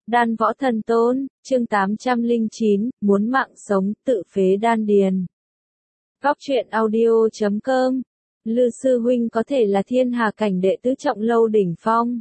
Đan võ thần tôn, chương 809, muốn mạng sống, tự phế đan điền. Góc truyện audio.com. Lư sư huynh có thể là thiên hà cảnh đệ tứ trọng lâu đỉnh phong.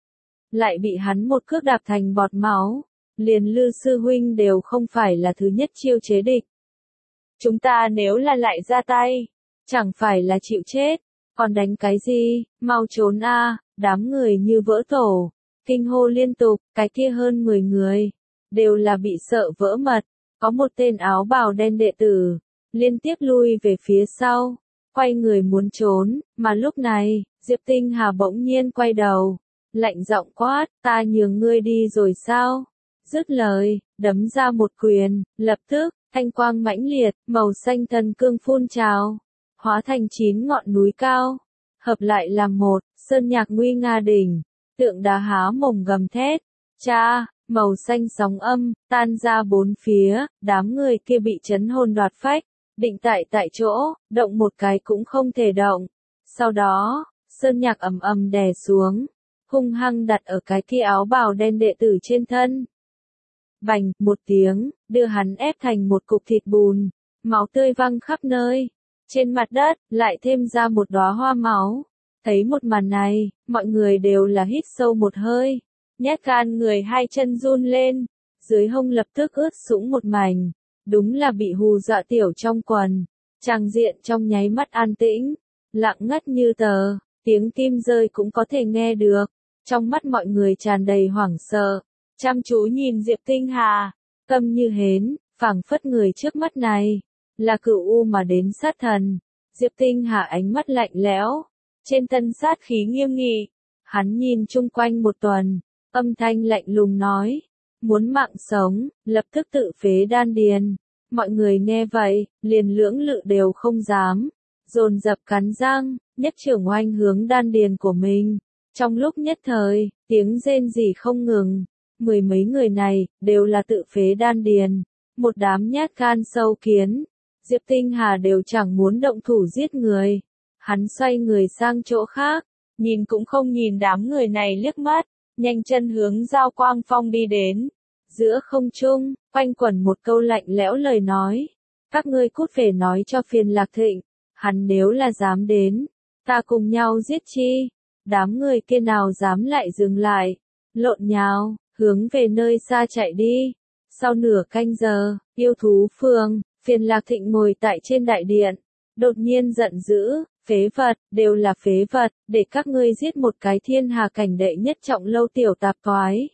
Lại bị hắn một cước đạp thành bọt máu. Liền Lư sư huynh đều không phải là thứ nhất chiêu chế địch. Chúng ta nếu là lại ra tay, chẳng phải là chịu chết, còn đánh cái gì, mau trốn a! Đám người như vỡ tổ, kinh hô liên tục, cái kia hơn 10 người, đều là bị sợ vỡ mật, có một tên áo bào đen đệ tử, liên tiếp lui về phía sau, quay người muốn trốn, mà lúc này, Diệp Tinh Hà bỗng nhiên quay đầu, lạnh giọng quát, ta nhường ngươi đi rồi sao? Dứt lời, đấm ra một quyền, lập tức, thanh quang mãnh liệt, màu xanh thần cương phun trào, hóa thành 9 ngọn núi cao, hợp lại làm một, sơn nhạc nguy nga đỉnh, tượng đá há mồm gầm thét, cha, màu xanh sóng âm, tan ra bốn phía, đám người kia bị chấn hồn đoạt phách, định tại chỗ, động một cái cũng không thể động. Sau đó, sơn nhạc ầm ầm đè xuống, hung hăng đặt ở cái kia áo bào đen đệ tử trên thân. Bành, một tiếng, đưa hắn ép thành một cục thịt bùn, máu tươi văng khắp nơi. Trên mặt đất, lại thêm ra một đóa hoa máu. Thấy một màn này, mọi người đều là hít sâu một hơi. Nhát gan người hai chân run lên. Dưới hông lập tức ướt sũng một mảnh. Đúng là bị hù dọa tiểu trong quần. Tràng diện trong nháy mắt an tĩnh. Lặng ngắt như tờ. Tiếng kim rơi cũng có thể nghe được. Trong mắt mọi người tràn đầy hoảng sợ. Chăm chú nhìn Diệp Tinh Hà. Câm như hến, phảng phất người trước mắt này. Là cửu u mà đến sát thần. Diệp Tinh Hà ánh mắt lạnh lẽo. Trên thân sát khí nghiêm nghị. Hắn nhìn chung quanh một tuần. Âm thanh lạnh lùng nói. Muốn mạng sống, lập tức tự phế đan điền. Mọi người nghe vậy, liền lưỡng lự đều không dám. Dồn dập cắn răng, nhất trưởng oanh hướng đan điền của mình. Trong lúc nhất thời, tiếng rên rỉ không ngừng. Mười mấy người này, đều là tự phế đan điền. Một đám nhát gan sâu kiến. Diệp Tinh Hà đều chẳng muốn động thủ giết người. Hắn xoay người sang chỗ khác, nhìn cũng không nhìn đám người này liếc mắt, nhanh chân hướng Giao Quang Phong đi đến. Giữa không trung, quanh quẩn một câu lạnh lẽo lời nói. Các ngươi cút về nói cho Phiền Lạc Thịnh, hắn nếu là dám đến, ta cùng nhau giết chi. Đám người kia nào dám lại dừng lại, lộn nhào, hướng về nơi xa chạy đi. Sau nửa canh giờ, yêu thú phường, Phiền Lạc Thịnh ngồi tại trên đại điện, đột nhiên giận dữ, phế vật, đều là phế vật, để các ngươi giết một cái thiên hà cảnh đệ nhất trọng lâu tiểu tạp toái.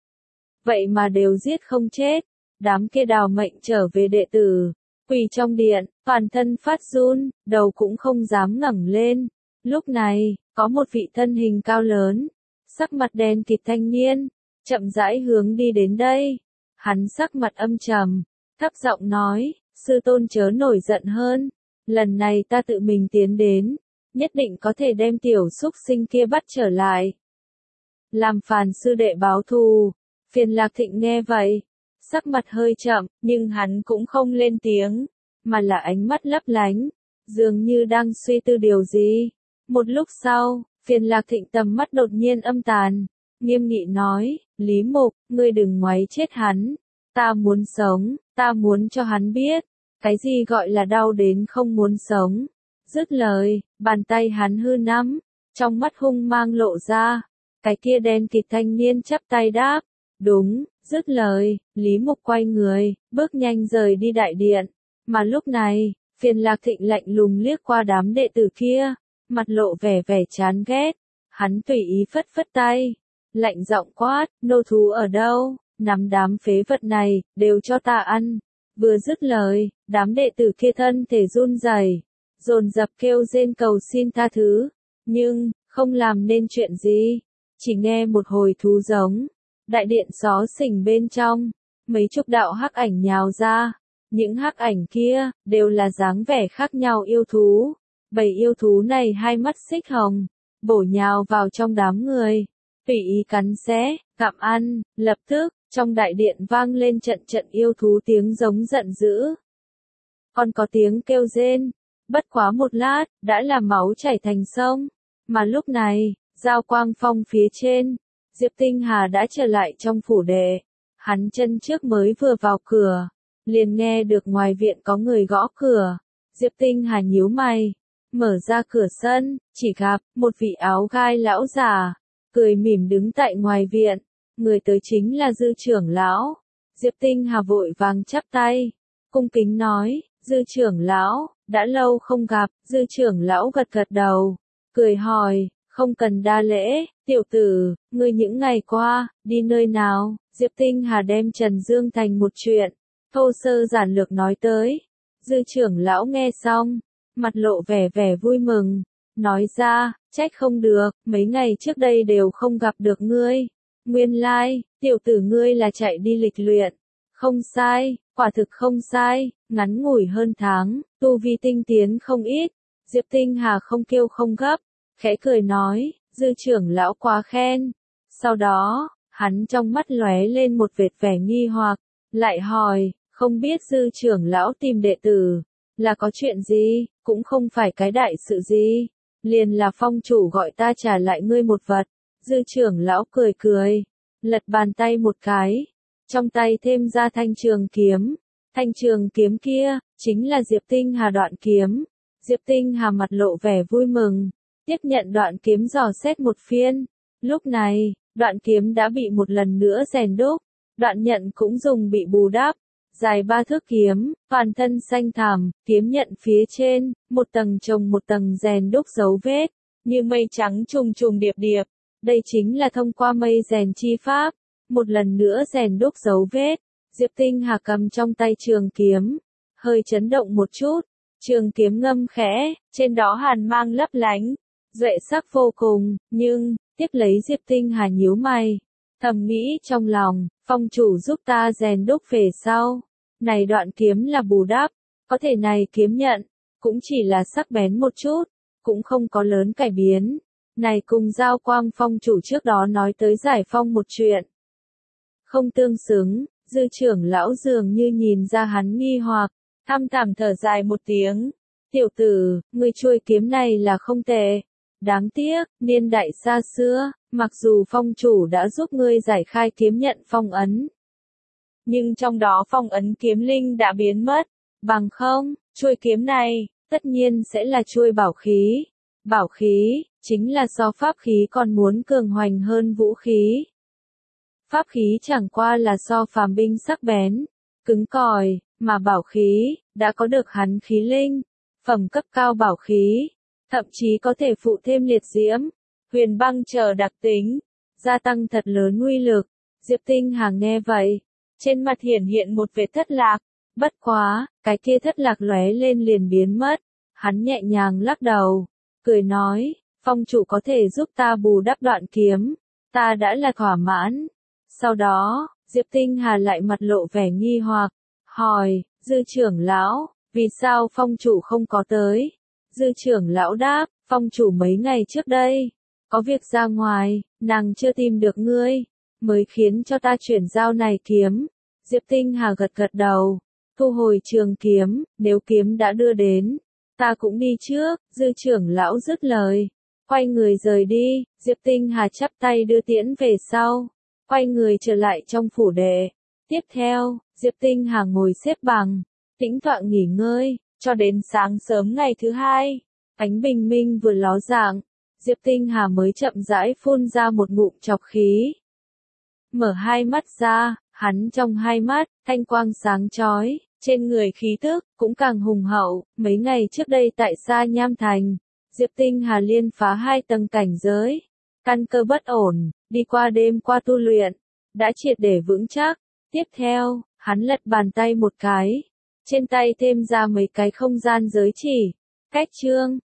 Vậy mà đều giết không chết, đám kia đào mệnh trở về đệ tử, quỳ trong điện, toàn thân phát run, đầu cũng không dám ngẩng lên. Lúc này, có một vị thân hình cao lớn, sắc mặt đen kịt thanh niên, chậm rãi hướng đi đến đây. Hắn sắc mặt âm trầm, thấp giọng nói, sư tôn chớ nổi giận hơn, lần này ta tự mình tiến đến, nhất định có thể đem tiểu súc sinh kia bắt trở lại. Làm phàn sư đệ báo thù. Phiền Lạc Thịnh nghe vậy, sắc mặt hơi chậm, nhưng hắn cũng không lên tiếng, mà là ánh mắt lấp lánh, dường như đang suy tư điều gì. Một lúc sau, Phiền Lạc Thịnh tầm mắt đột nhiên âm tàn, nghiêm nghị nói, Lý Mục, ngươi đừng ngoáy chết hắn, ta muốn sống, ta muốn cho hắn biết, cái gì gọi là đau đến không muốn sống. Dứt lời, bàn tay hắn hư nắm, trong mắt hung mang lộ ra, cái kia đen kịt thanh niên chắp tay đáp, đúng. Dứt lời, Lý Mục quay người, bước nhanh rời đi đại điện, mà lúc này, Phiền Lạc Thịnh lạnh lùng liếc qua đám đệ tử kia, mặt lộ vẻ chán ghét, hắn tùy ý phất phất tay, lạnh giọng quát, nô thú ở đâu, nắm đám phế vật này, đều cho ta ăn. Vừa dứt lời, đám đệ tử kia thân thể run rẩy, dồn dập kêu rên cầu xin tha thứ, nhưng, không làm nên chuyện gì, chỉ nghe một hồi thú giống. Đại điện xó xỉnh bên trong, mấy chục đạo hắc ảnh nhào ra, những hắc ảnh kia, đều là dáng vẻ khác nhau yêu thú. Bầy yêu thú này hai mắt xích hồng, bổ nhào vào trong đám người, tùy ý cắn xé, gặm ăn, lập tức, trong đại điện vang lên trận trận yêu thú tiếng giống giận dữ. Còn có tiếng kêu rên, bất quá một lát, đã là máu chảy thành sông, mà lúc này, Giao Quang Phong phía trên, Diệp Tinh Hà đã trở lại trong phủ đệ. Hắn chân trước mới vừa vào cửa, liền nghe được ngoài viện có người gõ cửa. Diệp Tinh Hà nhíu mày, mở ra cửa sân, chỉ gặp một vị áo gai lão già, cười mỉm đứng tại ngoài viện. Người tới chính là Dư trưởng lão. Diệp Tinh Hà vội vàng chắp tay, cung kính nói, Dư trưởng lão, đã lâu không gặp. Dư trưởng lão gật gật đầu, cười hỏi, không cần đa lễ, tiểu tử, ngươi những ngày qua, đi nơi nào? Diệp Tinh Hà đem Trần Dương Thành một chuyện, thô sơ giản lược nói tới. Dư trưởng lão nghe xong, mặt lộ vẻ vui mừng, nói ra, trách không được, mấy ngày trước đây đều không gặp được ngươi. Nguyên lai, tiểu tử ngươi là chạy đi lịch luyện. Không sai, quả thực không sai, ngắn ngủi hơn tháng, tu vi tinh tiến không ít. Diệp Tinh Hà không kêu không gấp, khẽ cười nói, Dư trưởng lão quá khen. Sau đó, hắn trong mắt lóe lên một vệt vẻ nghi hoặc, lại hỏi, không biết Dư trưởng lão tìm đệ tử, là có chuyện gì, cũng không phải cái đại sự gì, liền là phong chủ gọi ta trả lại ngươi một vật. Dư trưởng lão cười cười, lật bàn tay một cái, trong tay thêm ra thanh trường kiếm. Thanh trường kiếm kia, chính là Diệp Tinh Hà đoạn kiếm. Diệp Tinh Hà mặt lộ vẻ vui mừng, tiếp nhận đoạn kiếm dò xét một phiên. Lúc này, đoạn kiếm đã bị một lần nữa rèn đúc, đoạn nhận cũng dùng bị bù đắp. Dài 3 thước kiếm, toàn thân xanh thẳm, kiếm nhận phía trên, một tầng chồng một tầng rèn đúc dấu vết, như mây trắng trùng trùng điệp điệp. Đây chính là thông qua mây rèn chi pháp, một lần nữa rèn đúc dấu vết. Diệp Tinh Hà cầm trong tay trường kiếm, hơi chấn động một chút, trường kiếm ngâm khẽ, trên đó hàn mang lấp lánh, duệ sắc vô cùng, nhưng, tiếp lấy Diệp Tinh Hà nhíu mày, thầm nghĩ trong lòng, phong chủ giúp ta rèn đúc về sau. Này đoạn kiếm là bù đắp, có thể này kiếm nhận, cũng chỉ là sắc bén một chút, cũng không có lớn cải biến. Này cùng Giao Quang phong chủ trước đó nói tới giải phong một chuyện. Không tương xứng, Dư trưởng lão dường như nhìn ra hắn nghi hoặc, thăm thẳm thở dài một tiếng. Tiểu tử, ngươi chuôi kiếm này là không tệ. Đáng tiếc, niên đại xa xưa, mặc dù phong chủ đã giúp ngươi giải khai kiếm nhận phong ấn, nhưng trong đó phong ấn kiếm linh đã biến mất. Bằng không, chuôi kiếm này, tất nhiên sẽ là chuôi bảo khí. Bảo khí, chính là so pháp khí còn muốn cường hoành hơn vũ khí. Pháp khí chẳng qua là so phàm binh sắc bén, cứng cỏi, mà bảo khí, đã có được hắn khí linh, phẩm cấp cao bảo khí, thậm chí có thể phụ thêm liệt diễm, huyền băng chờ đặc tính, gia tăng thật lớn uy lực. Diệp Tinh Hà nghe vậy, trên mặt hiện một vệt thất lạc, bất quá, cái kia thất lạc lóe lên liền biến mất, hắn nhẹ nhàng lắc đầu, cười nói, phong chủ có thể giúp ta bù đắp đoạn kiếm, ta đã là thỏa mãn. Sau đó, Diệp Tinh Hà lại mặt lộ vẻ nghi hoặc, hỏi, Dư trưởng lão, vì sao phong chủ không có tới? Dư trưởng lão đáp, phong chủ mấy ngày trước đây, có việc ra ngoài, nàng chưa tìm được ngươi, mới khiến cho ta chuyển giao này kiếm. Diệp Tinh Hà gật gật đầu, thu hồi trường kiếm, nếu kiếm đã đưa đến, ta cũng đi trước. Dư trưởng lão dứt lời, quay người rời đi. Diệp Tinh Hà chắp tay đưa tiễn về sau, quay người trở lại trong phủ đệ. Tiếp theo, Diệp Tinh Hà ngồi xếp bằng, tĩnh tọa nghỉ ngơi, cho đến sáng sớm ngày thứ hai. Ánh bình minh vừa ló dạng, Diệp Tinh Hà mới chậm rãi phun ra một ngụm trọc khí. Mở hai mắt ra, hắn trong hai mắt, thanh quang sáng chói, trên người khí tức, cũng càng hùng hậu. Mấy ngày trước đây tại Sa Nham Thành, Diệp Tinh Hà liên phá 2 tầng cảnh giới, căn cơ bất ổn, đi qua đêm qua tu luyện, đã triệt để vững chắc. Tiếp theo, hắn lật bàn tay một cái, trên tay thêm ra mấy cái không gian giới chỉ, cách chương.